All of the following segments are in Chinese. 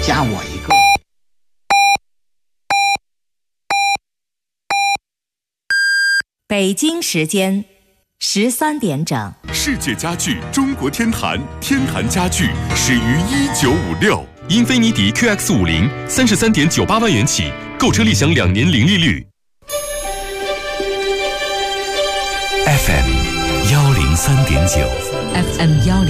加我一个。 北京时间13点整。 世界家具中国天坛，天坛家具始于1956。英菲尼迪 QX50 33.98万元起，购车立享2年零利率。 FM 103.9 FM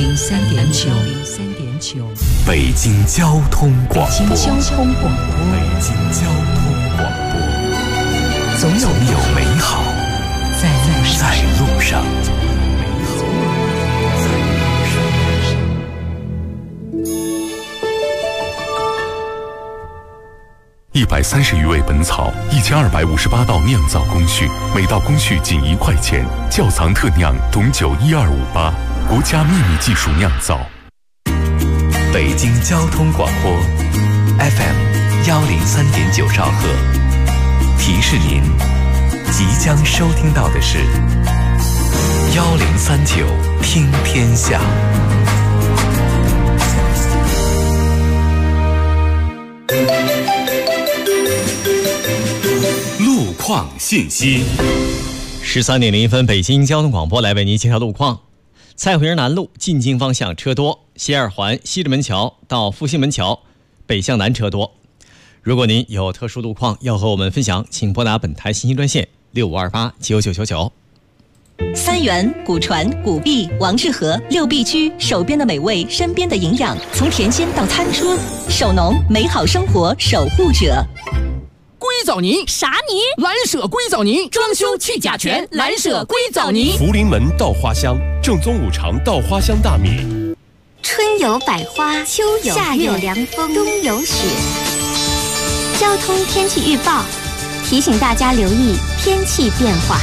103.9 北京交通广播。 北京交通广播。 北京交通广播。总有美好在路上。130余味本草，1258道酿造工序，每道工序仅1块钱。窖藏特酿董酒12588，国家秘密技术酿造。北京交通广播 FM 103.9兆赫，提示您即将收听到的是1039听天下。 路况信息 13点01分，北京交通广播来为您介绍路况。蔡慧营南路进京方向车多，西二环西直门桥到复兴门桥北向南车多。如果您有特殊路况要和我们分享，请拨打本台信息专线6528999999。 三元、古传、古壁、王致和6必居，手边的美味，身边的营养，从田间到餐桌，手农美好生活守护者。 硅藻泥啥泥？ 蓝舍硅藻泥，装修去甲醛，蓝舍硅藻泥。 福临门稻花香，正宗五常稻花香大米。 春有百花，秋有夏有凉风，冬有雪。交通天气预报提醒大家留意天气变化。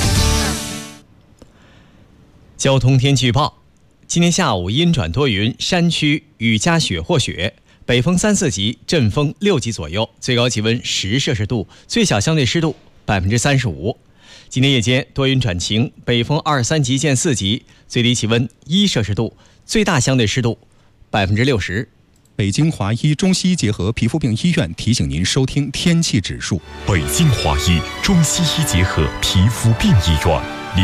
交通天气预报：今天下午阴转多云，山区雨夹雪或雪，北风3、4级，阵风6级左右，最高气温10摄氏度，最小相对湿度35%。今天夜间多云转晴，北风2、3级见4级，最低气温1摄氏度，最大相对湿度60%。 北京华医中西医结合皮肤病医院提醒您收听天气指数。 北京华医中西医结合皮肤病医院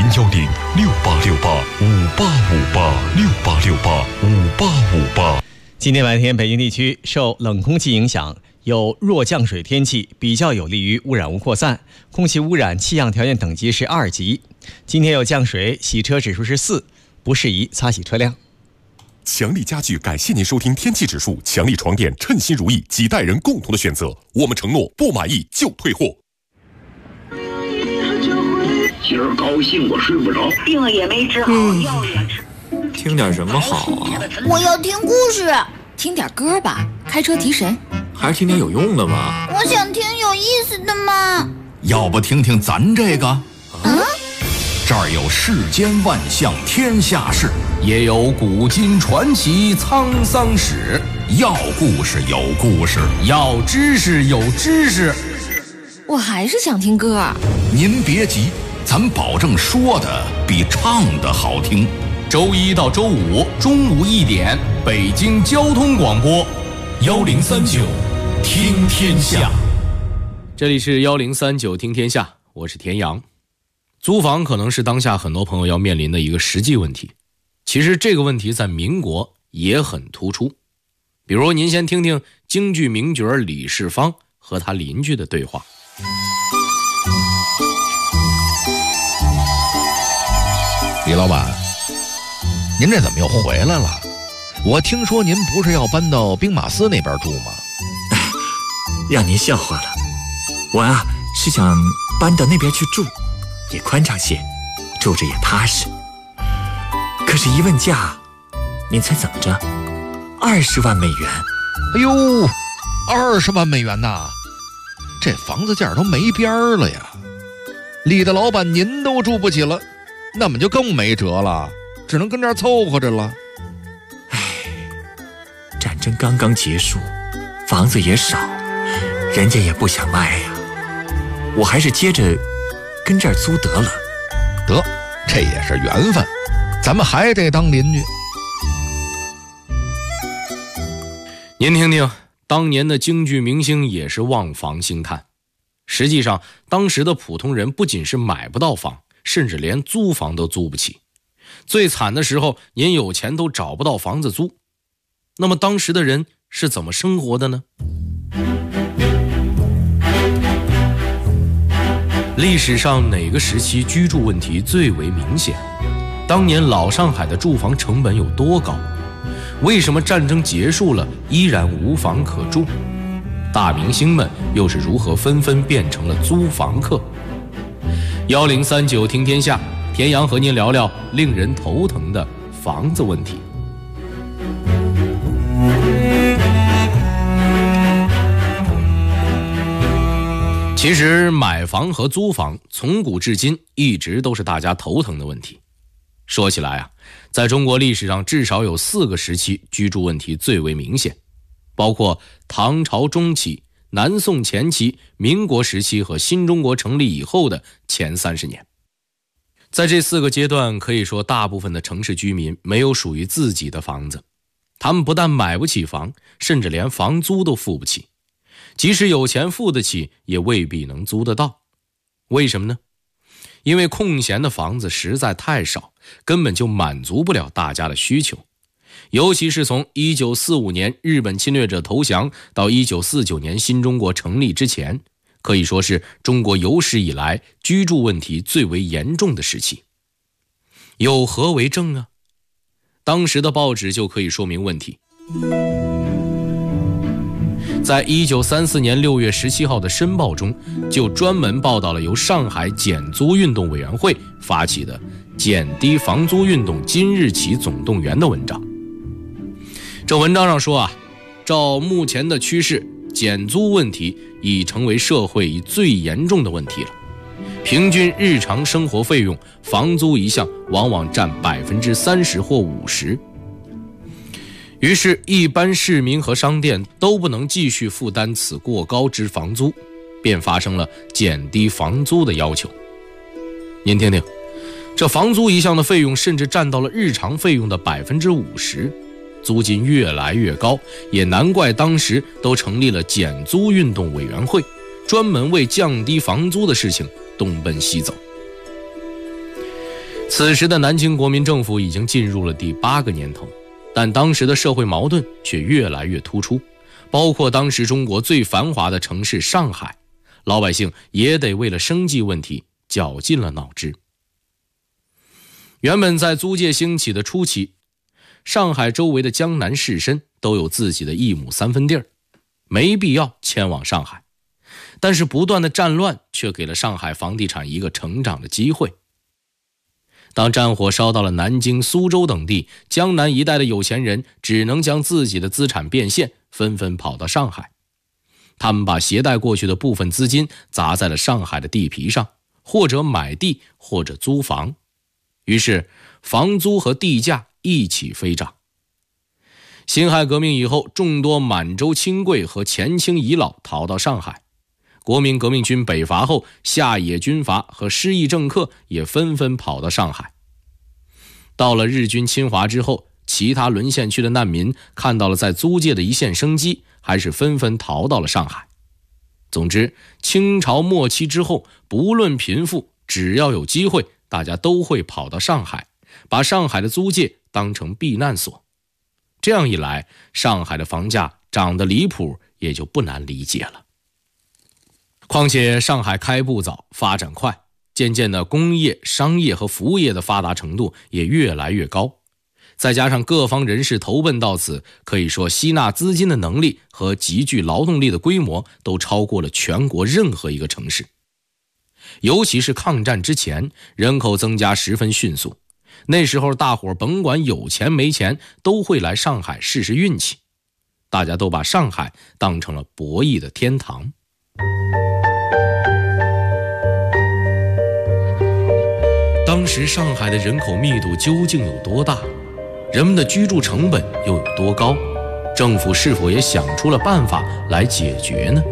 ，0106868585858，68585858。 今天白天北京地区受冷空气影响，有弱降水天气，比较有利于污染物扩散，空气污染气象条件等级是2级。今天有降水，洗车指数是4，不适宜擦洗车辆。 强力家具感谢您收听天气指数，强力床垫称心如意，几代人共同的选择，我们承诺不满意就退货。 今儿高兴我睡不着， 病也没治好，药也吃。 听点什么好啊？ 我要听故事。 听点歌吧，开车提神。 还是听点有用的吧。 我想听有意思的嘛。 要不听听咱这个？这儿有世间万象天下事，也有古今传奇沧桑史。要故事有故事，要知识有知识。 我还是想听歌。 您别急，咱保证说的比唱的好听。周1到周5中午1点，北京交通广播1039听天下。 这里是1039听天下，我是田阳。租房可能是当下很多朋友要面临的一个实际问题，其实这个问题在民国也很突出。比如您先听听京剧名角李世芳和他邻居的对话。 李老板，您这怎么又回来了？我听说您不是要搬到兵马司那边住吗？ 让您笑话了，我是想搬到那边去住，也宽敞些，住着也踏实。可是一问价，您猜怎么着？20万美元。 哎呦，20万美元呐，这房子价都没边儿了呀！李大老板您都住不起了，那么就更没辙了，只能跟这儿凑合着了。 战争刚刚结束，房子也少，人家也不想卖呀。我还是接着跟这儿租得了。 得，这也是缘分，咱们还得当邻居。 您听听， 当年的京剧明星也是望房兴叹。实际上，当时的普通人不仅是买不到房，甚至连租房都租不起。最惨的时候，您有钱都找不到房子租。那么当时的人是怎么生活的呢？历史上哪个时期居住问题最为明显？当年老上海的住房成本有多高？为什么战争结束了依然无房可住？大明星们又是如何纷纷变成了租房客？1039听天下，田阳和您聊聊令人头疼的房子问题。其实买房和租房从古至今一直都是大家头疼的问题。说起来啊，在中国历史上至少有4个时期居住问题最为明显，包括唐朝中期、南宋前期、民国时期和新中国成立以后的前30年。在这4个阶段，可以说大部分的城市居民没有属于自己的房子，他们不但买不起房，甚至连房租都付不起。即使有钱付得起，也未必能租得到。为什么呢？因为空闲的房子实在太少，根本就满足不了大家的需求。尤其是从1945年日本侵略者投降到1949年新中国成立之前，可以说是中国有史以来居住问题最为严重的时期。有何为证啊？当时的报纸就可以说明问题。在1934年6月17号的《申报》中，就专门报道了由上海减租运动委员会发起的减低房租运动今日起总动员的文章。这文章上说啊，照目前的趋势，减租问题已成为社会最严重的问题了。平均日常生活费用，房租一项往往占30%或50%。于是一般市民和商店都不能继续负担此过高之房租，便发生了减低房租的要求。您听听，这房租一项的费用甚至占到了日常费用的50%，租金越来越高，也难怪当时都成立了减租运动委员会，专门为降低房租的事情东奔西走。此时的南京国民政府已经进入了第8个年头，但当时的社会矛盾却越来越突出，包括当时中国最繁华的城市上海，老百姓也得为了生计问题绞尽了脑汁。原本在租界兴起的初期，上海周围的江南士绅都有自己的1亩3分地儿，没必要迁往上海。但是不断的战乱却给了上海房地产一个成长的机会。当战火烧到了南京、苏州等地，江南一带的有钱人只能将自己的资产变现，纷纷跑到上海。他们把携带过去的部分资金砸在了上海的地皮上，或者买地，或者租房。于是房租和地价一起飞涨。辛亥革命以后，众多满洲亲贵和前清遗老逃到上海。国民革命军北伐后，下野军阀和失意政客也纷纷跑到上海。到了日军侵华之后，其他沦陷区的难民看到了在租界的一线生机，还是纷纷逃到了上海。总之，清朝末期之后，不论贫富，只要有机会，大家都会跑到上海，把上海的租界当成避难所。这样一来，上海的房价涨得离谱，也就不难理解了。况且上海开埠早，发展快，渐渐的工业、商业和服务业的发达程度也越来越高。再加上各方人士投奔到此，可以说吸纳资金的能力和集聚劳动力的规模都超过了全国任何一个城市。尤其是抗战之前，人口增加十分迅速，那时候大伙甭管有钱没钱，都会来上海试试运气。大家都把上海当成了博弈的天堂。当时上海的人口密度究竟有多大？人们的居住成本又有多高？政府是否也想出了办法来解决呢？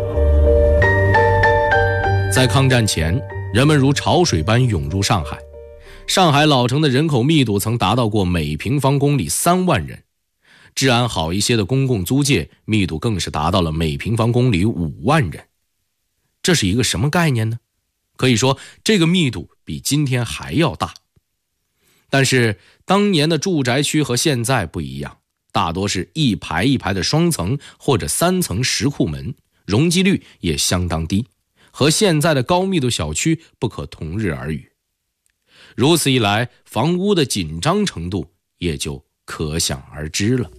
在抗战前，人们如潮水般涌入上海。上海老城的人口密度曾达到过每平方公里3万人， 治安好一些的公共租界密度更是达到了每平方公里5万人。这是一个什么概念呢？可以说这个密度比今天还要大。但是当年的住宅区和现在不一样，大多是一排一排的双层或者3层石库门，容积率也相当低，和现在的高密度小区不可同日而语。如此一来，房屋的紧张程度也就可想而知了。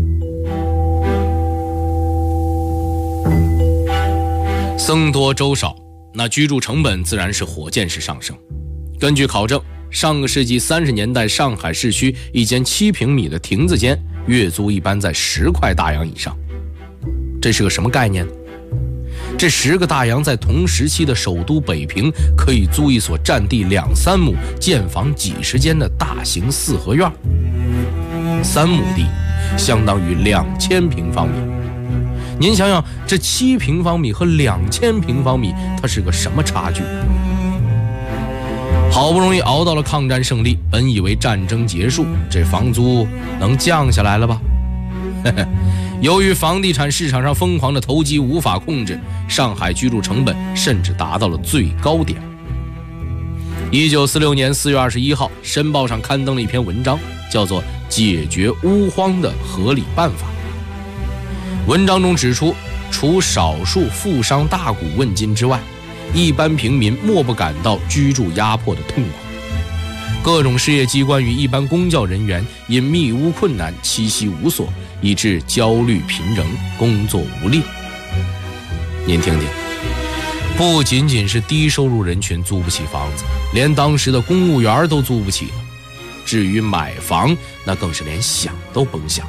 僧多粥少，那居住成本自然是火箭式上升。根据考证，上个世纪30年代上海市区一间7平米的亭子间月租一般在10块大洋以上。这是个什么概念？这10个大洋在同时期的首都北平可以租一所占地2-3亩、建房几十间的大型4合院，3亩地相当于2000平方米。您想想，这7平方米和2000平方米，它是个什么差距？好不容易熬到了抗战胜利，本以为战争结束，这房租能降下来了吧？由于房地产市场上疯狂的投机无法控制，上海居住成本甚至达到了最高点。1946年4月21号，《申报》上刊登了一篇文章，叫做《解决屋荒的合理办法》。文章中指出，除少数富商大贾问津之外，一般平民莫不感到居住压迫的痛苦。各种事业机关与一般公教人员因觅屋困难，栖息无所，以致焦虑频仍，工作无力。您听听，不仅仅是低收入人群租不起房子，连当时的公务员都租不起了。至于买房，那更是连想都甭想。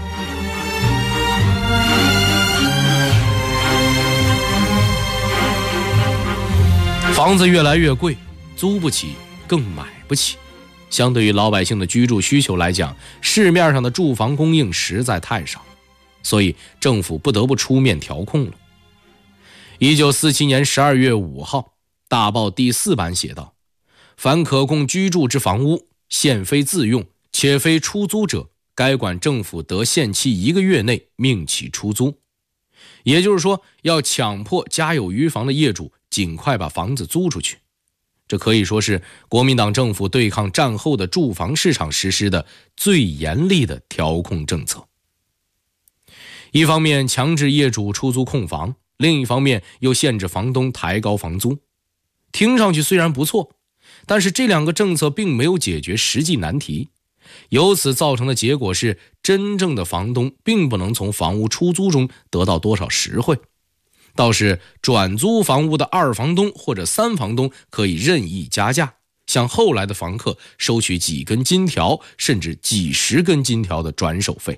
房子越来越贵，租不起，更买不起。相对于老百姓的居住需求来讲，市面上的住房供应实在太少，所以政府不得不出面调控了。1947年12月5号，大报第4版写道：凡可供居住之房屋，现非自用，且非出租者，该管政府得限期1个月内命其出租。也就是说，要强迫家有余房的业主尽快把房子租出去。这可以说是国民党政府对抗战后的住房市场实施的最严厉的调控政策。一方面强制业主出租空房，另一方面又限制房东抬高房租。听上去虽然不错，但是这两个政策并没有解决实际难题。由此造成的结果是，真正的房东并不能从房屋出租中得到多少实惠。倒是转租房屋的2房东或者3房东可以任意加价，向后来的房客收取几根金条甚至几10根金条的转手费。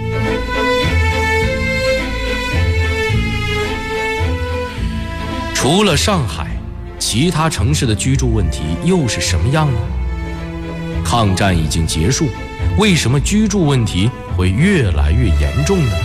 除了上海，其他城市的居住问题又是什么样呢？抗战已经结束，为什么居住问题会越来越严重呢？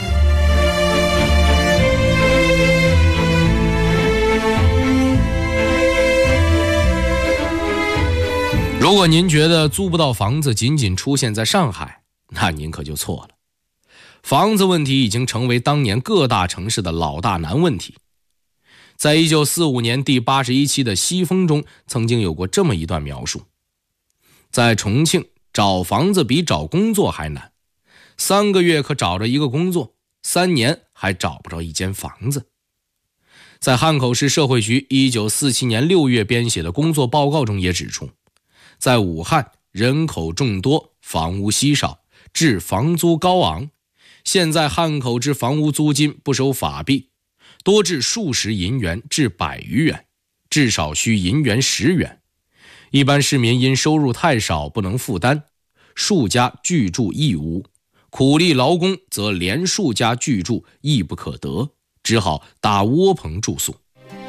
如果您觉得租不到房子仅仅出现在上海，那您可就错了。房子问题已经成为当年各大城市的老大难问题。在1945年第81期的西风中，曾经有过这么一段描述：在重庆找房子比找工作还难，3个月可找着一个工作，3年还找不着一间房子。在汉口市社会局1947年6月编写的工作报告中也指出，在武汉人口众多，房屋稀少，致房租高昂。现在汉口之房屋租金不收法币，多至数十银元至100余元，至少需银元10元。一般市民因收入太少不能负担，数家俱住一屋，苦力劳工则连数家俱住亦不可得，只好搭窝棚住宿。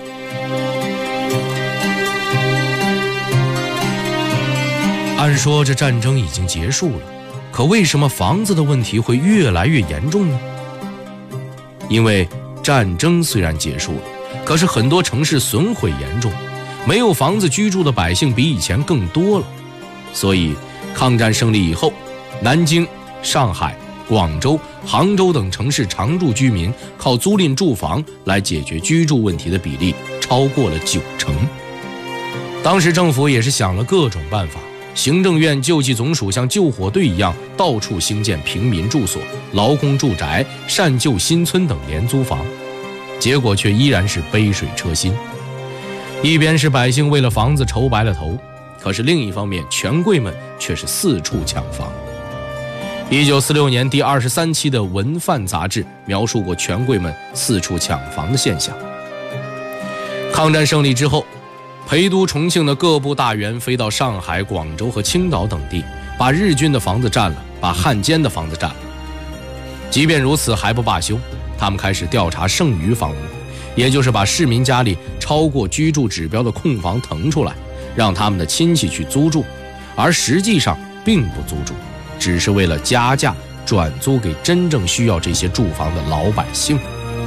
按说这战争已经结束了，可为什么房子的问题会越来越严重呢？因为战争虽然结束了，可是很多城市损毁严重，没有房子居住的百姓比以前更多了。所以抗战胜利以后，南京、上海、 广州、杭州等城市常住居民靠租赁住房来解决居住问题的比例超过了90%。当时政府也是想了各种办法，行政院救济总署像救火队一样到处兴建平民住所、劳工住宅、善救新村等廉租房，结果却依然是杯水车薪。一边是百姓为了房子愁白了头，可是另一方面权贵们却是四处抢房。1946年第23期的《文范》杂志描述过权贵们四处抢房的现象。抗战胜利之后，陪都重庆的各部大员飞到上海、广州和青岛等地，把日军的房子占了，把汉奸的房子占了。即便如此还不罢休，他们开始调查剩余房屋，也就是把市民家里超过居住指标的空房腾出来，让他们的亲戚去租住，而实际上并不租住，只是为了加价转租给真正需要这些住房的老百姓。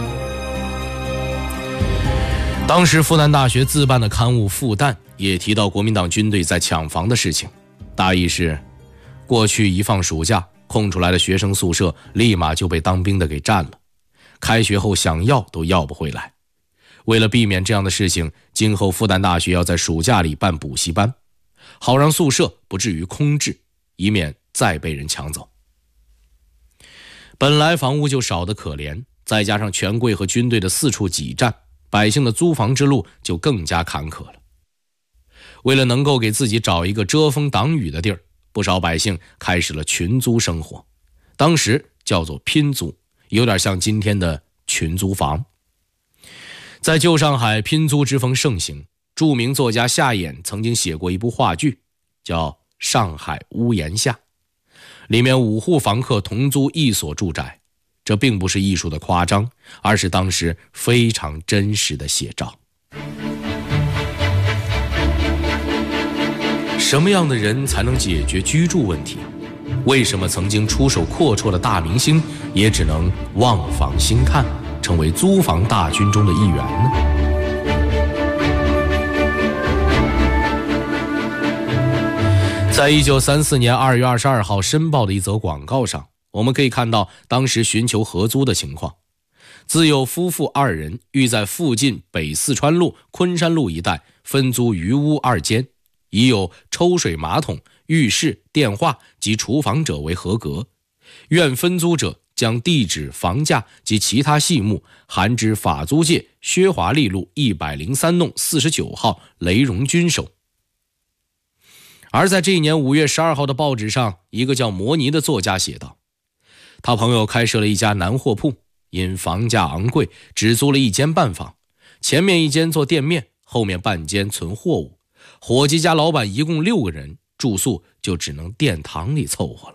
当时复旦大学自办的刊物《复旦》也提到国民党军队在抢房的事情，大意是过去一放暑假，空出来的学生宿舍立马就被当兵的给占了，开学后想要都要不回来。为了避免这样的事情，今后复旦大学要在暑假里办补习班，好让宿舍不至于空置，以免再被人抢走。本来房屋就少得可怜，再加上权贵和军队的四处挤占，百姓的租房之路就更加坎坷了。为了能够给自己找一个遮风挡雨的地儿，不少百姓开始了群租生活，当时叫做拼租，有点像今天的群租房。在旧上海，拼租之风盛行，著名作家夏衍曾经写过一部话剧，叫《上海屋檐下》，里面5户房客同租一所住宅，这并不是艺术的夸张，而是当时非常真实的写照。什么样的人才能解决居住问题？为什么曾经出手阔绰的大明星也只能望房兴叹，成为租房大军中的一员呢？在1934年2月22号申报的一则广告上，我们可以看到当时寻求合租的情况。自有夫妇2人欲在附近北四川路、昆山路一带分租余屋2间，已有抽水马桶、浴室、电话及厨房者为合格，愿分租者将地址、房价及其他细目函至法租界薛华利路103弄49号雷荣军手。而在这一年5月12号的报纸上，一个叫摩尼的作家写道，他朋友开设了一家南货铺，因房价昂贵，只租了1间半房，前面1间做店面，后面半间存货物，伙计家老板一共6个人，住宿就只能殿堂里凑合了。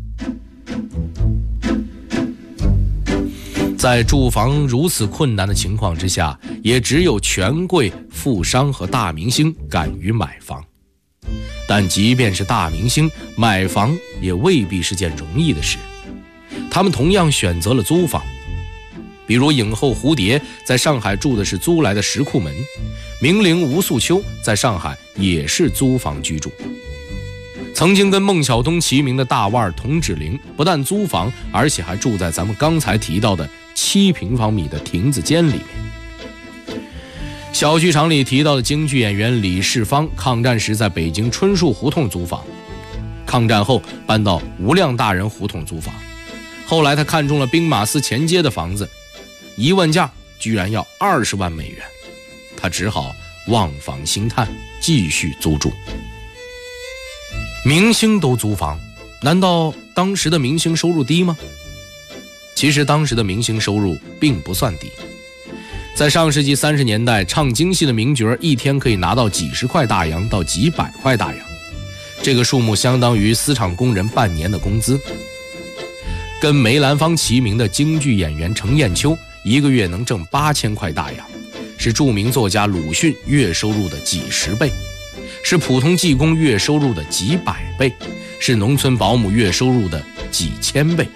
在住房如此困难的情况之下，也只有权贵、富商和大明星敢于买房。但即便是大明星，买房也未必是件容易的事，他们同样选择了租房。比如影后蝴蝶在上海住的是租来的石库门，名伶吴素秋在上海也是租房居住。曾经跟孟小冬齐名的大腕童芷苓不但租房，而且还住在咱们刚才提到的7平方米的亭子间里面。小剧场里提到的京剧演员李世芳，抗战时在北京春树胡同租房，抗战后搬到无量大人胡同租房，后来他看中了兵马司前街的房子，1问价居然要20万美元，他只好望房兴叹，继续租住。明星都租房，难道当时的明星收入低吗？其实当时的明星收入并不算低。在上世纪30年代，唱京戏的名角一天可以拿到几十块大洋到几百块大洋，这个数目相当于丝厂工人半年的工资。跟梅兰芳齐名的京剧演员程砚秋1个月能挣8000块大洋，是著名作家鲁迅月收入的几十倍，是普通技工月收入的几百倍，是农村保姆月收入的几千倍。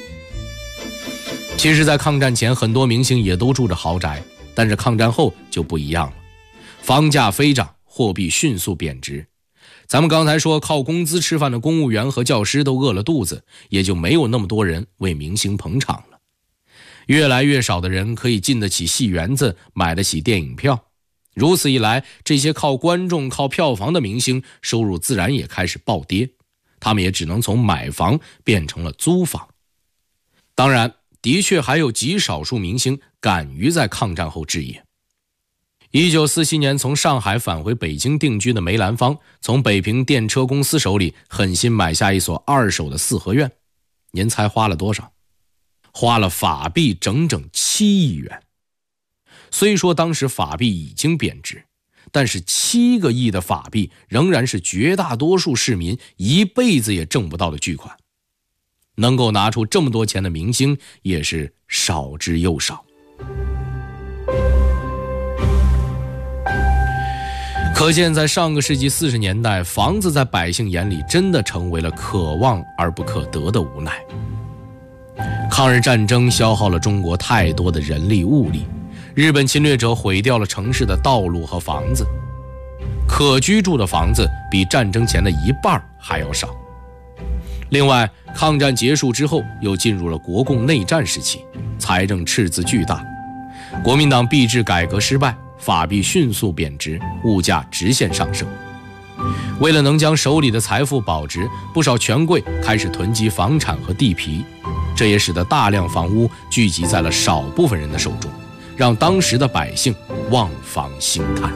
其实在抗战前，很多明星也都住着豪宅，但是抗战后就不一样了，房价飞涨，货币迅速贬值。 咱们刚才说靠工资吃饭的公务员和教师都饿了肚子，也就没有那么多人为明星捧场了。越来越少的人可以进得起戏园子，买得起电影票。如此一来，这些靠观众靠票房的明星收入自然也开始暴跌，他们也只能从买房变成了租房。当然，的确还有极少数明星敢于在抗战后置业。1947年从上海返回北京定居的梅兰芳，从北平电车公司手里狠心买下一所二手的四合院。您猜花了多少？花了法币整整7亿元。虽说当时法币已经贬值，但是7个亿的法币仍然是绝大多数市民一辈子也挣不到的巨款。能够拿出这么多钱的明星也是少之又少。可见在上个世纪40年代，房子在百姓眼里真的成为了可望而不可得的无奈。抗日战争消耗了中国太多的人力物力，日本侵略者毁掉了城市的道路和房子，可居住的房子比战争前的一半还要少。另外，抗战结束之后又进入了国共内战时期，财政赤字巨大，国民党币制改革失败，法币迅速贬值，物价直线上升。为了能将手里的财富保值，不少权贵开始囤积房产和地皮，这也使得大量房屋聚集在了少部分人的手中，让当时的百姓望房兴叹。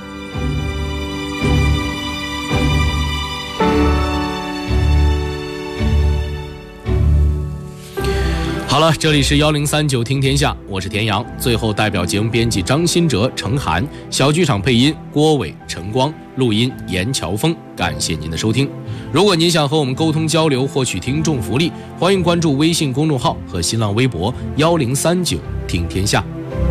好了，这里是1039听天下，我是田阳。最后代表节目编辑张新哲、程涵，小剧场配音郭伟、陈光，录音严乔峰。感谢您的收听。如果您想和我们沟通交流，获取听众福利，欢迎关注微信公众号和新浪微博1039听天下。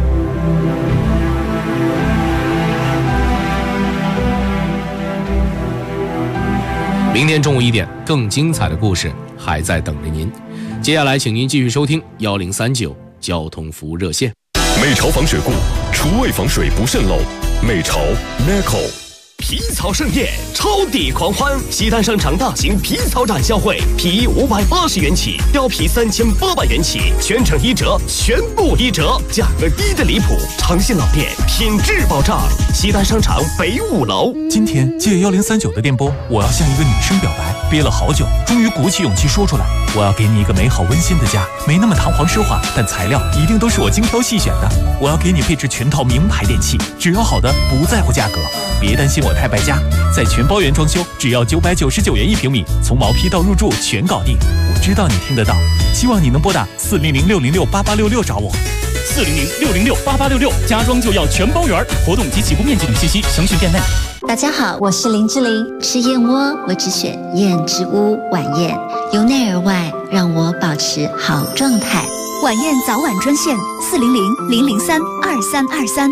明天中午1点，更精彩的故事还在等着您。接下来请您继续收听1039交通服务热线。 美潮防水固，厨卫防水不渗漏。美潮 Neco。 皮草盛宴，超抵狂欢！西单商场大型皮草展销会，皮衣580元起，貂皮3800元起，全程1折，全部1折，价格低得离谱。诚信老店，品质保障。西单商场北5楼。 今天借1039的电波，我要向一个女生表白，憋了好久，终于鼓起勇气说出来。我要给你一个美好温馨的家，没那么堂皇奢华，但材料一定都是我精挑细选的。我要给你配置全套名牌电器，只要好的，不在乎价格。别担心我太败家，在全包圆装修，只要999元1平米，从毛坯到入住全搞定。我知道你听得到，希望你能拨打400-606-8866找我。400-606-8866，家装就要全包圆，活动及起步面积等信息详询店内。 大家好，我是林志玲。吃燕窝，我只选燕之屋晚宴，由内而外让我保持好状态。 晚宴早晚专线400-003-2323。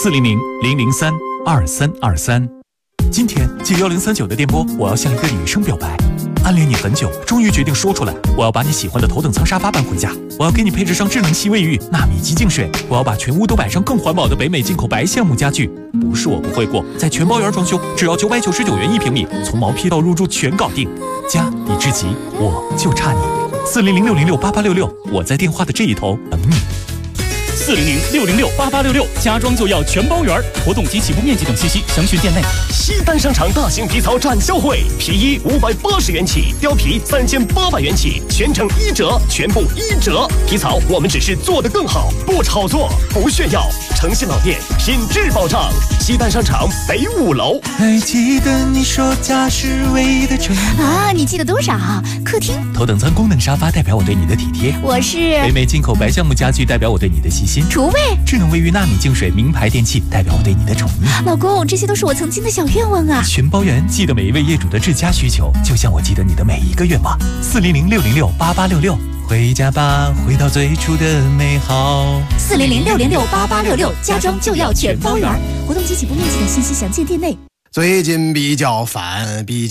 400-003-2323。今天借1039的电波，我要向一个女生表白。暗恋你很久，终于决定说出来。我要把你喜欢的头等舱沙发搬回家，我要给你配置上智能吸卫浴、纳米级净水，我要把全屋都摆上更环保的北美进口白橡木家具。不是我不会过，在全包圆装修，只要999元1平米，从毛坯到入住全搞定。家已至极，我就差你。400-606-8866，我在电话的这一头等你。400-606-8866，家装就要全包圆，活动及起步面积等信息详询店内。 西单商场大型皮草展销会，皮衣580元起，貂皮3800元起，全程1折，全部1折。皮草我们只是做得更好，不炒作，不炫耀。诚信老店，品质保障。西单商场北5楼。 还记得你说家是唯一的宠啊？你记得多少？客厅头等舱功能沙发代表我对你的体贴， 我是北美进口白橡木家具代表我对你的细心， 厨卫智能卫浴纳米净水名牌电器代表我对你的宠溺。 老公，这些都是我曾经的小愿望啊！ 全包圆，记得每一位业主的至佳需求，就像我记得你的每一个愿望。400-606-8866，回家吧，回到最初的美好。 400-606-8866，家装就要全包圆，活动及起步面积等信息详见店内。 最近比较烦，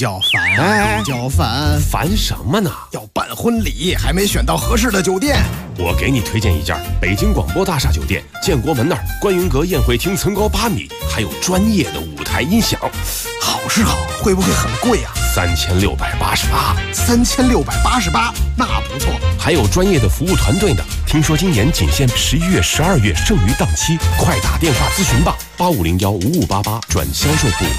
烦什么呢？ 要办婚礼，还没选到合适的酒店。 我给你推荐一家北京广播大厦酒店，建国门那儿观云阁宴会厅层高8米，还有专业的舞台音响。 好是好，会不会很贵啊 ？3688，3688， 那不错。 还有专业的服务团队呢。听说今年仅限11月、12月剩余档期，快打电话咨询吧，85015588转销售部。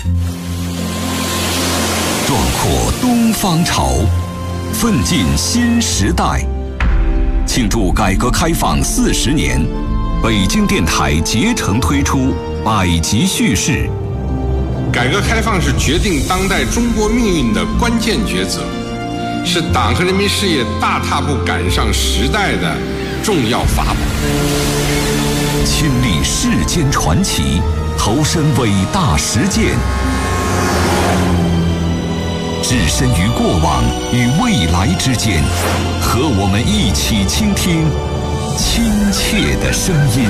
壮阔东方潮，奋进新时代。庆祝改革开放40年，北京电台竭诚推出百集叙事。 改革开放是决定当代中国命运的关键抉择，是党和人民事业大踏步赶上时代的重要法宝。 亲历世间传奇，投身伟大实践，置身于过往与未来之间，和我们一起倾听亲切的声音。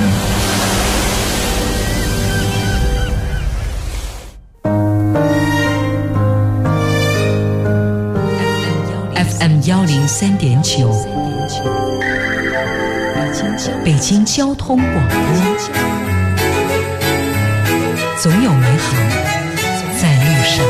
FM103.9，北京交通广播，总有美好在路上。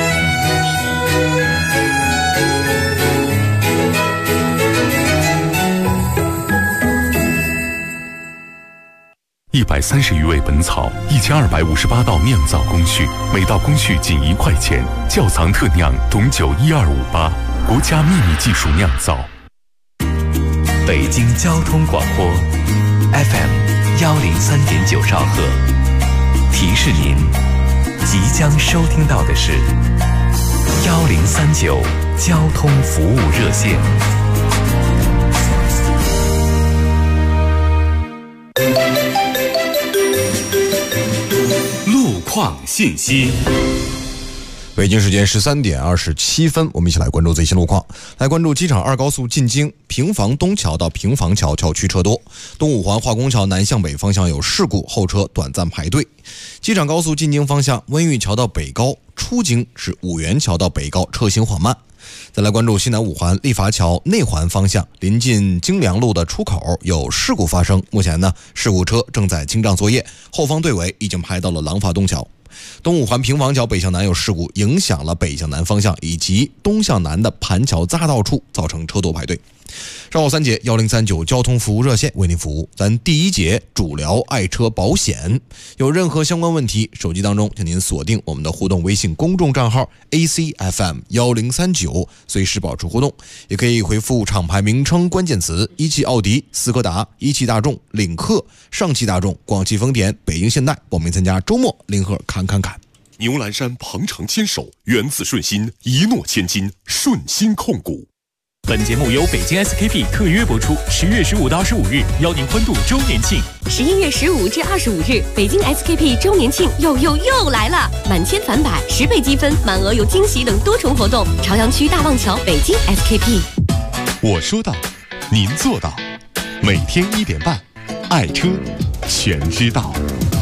130余味本草，1258道酿造工序，每道工序仅1块钱。窖藏特酿董酒12588，国家秘密技术酿造。 北京交通广播 FM103.9兆赫，提示您即将收听到的是1039交通服务热线。 路况信息。 北京时间13点27分，我们一起来关注最新路况。来关注机场2高速进京平房东桥到平房桥桥区车多，东五环化工桥南向北方向有事故，后车短暂排队。机场高速进京方向温榆桥到北高出京是五元桥到北高车行缓慢。再来关注西南五环立法桥内环方向临近京良路的出口有事故发生，目前呢事故车正在清障作业，后方队尾已经排到了廊坊东桥。东五环平房桥北向南有事故，影响了北向南方向以及东向南的盘桥匝道处，造成车多排队。稍后3节1039交通服务热线为您服务。咱第1节主聊爱车保险，有任何相关问题，手机当中请您锁定我们的互动微信公众账号 ACFM1039，随时保持互动，也可以回复厂牌名称关键词一汽奥迪、斯柯达、一汽大众、领克、上汽大众、广汽丰田、北京现代，报名参加周末领盒看。 牛栏山鹏程牵手，源自顺心，一诺千金，顺心控股。 本节目由北京 SKP 特约播出，10月15到25日邀您欢度周年庆。 11月15至25日，北京 SKP 周年庆又来了！满千返百，10倍积分，满额有惊喜等多重活动。朝阳区大望桥北京 SKP。 我说到，您做到，每天1点半，爱车全知道。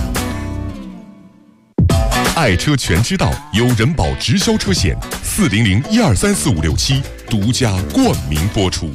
爱车全知道由人保直销车险400123456独家冠名播出。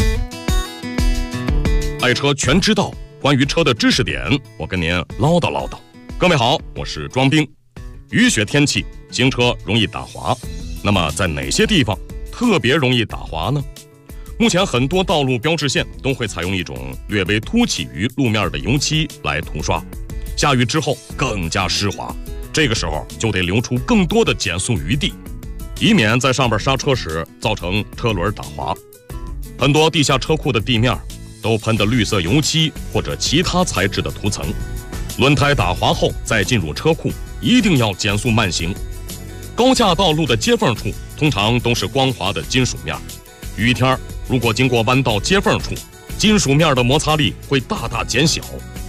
爱车全知道，关于车的知识点，我跟您唠叨唠叨。各位好，我是庄兵。雨雪天气，行车容易打滑，那么在哪些地方特别容易打滑呢？目前很多道路标志线都会采用一种略微凸起于路面的油漆来涂刷，下雨之后更加湿滑。这个时候就得留出更多的减速余地，以免在上边刹车时造成车轮打滑。很多地下车库的地面都喷的绿色油漆或者其他材质的涂层，轮胎打滑后再进入车库，一定要减速慢行。高架道路的接缝处通常都是光滑的金属面，雨天如果经过弯道接缝处，金属面的摩擦力会大大减小，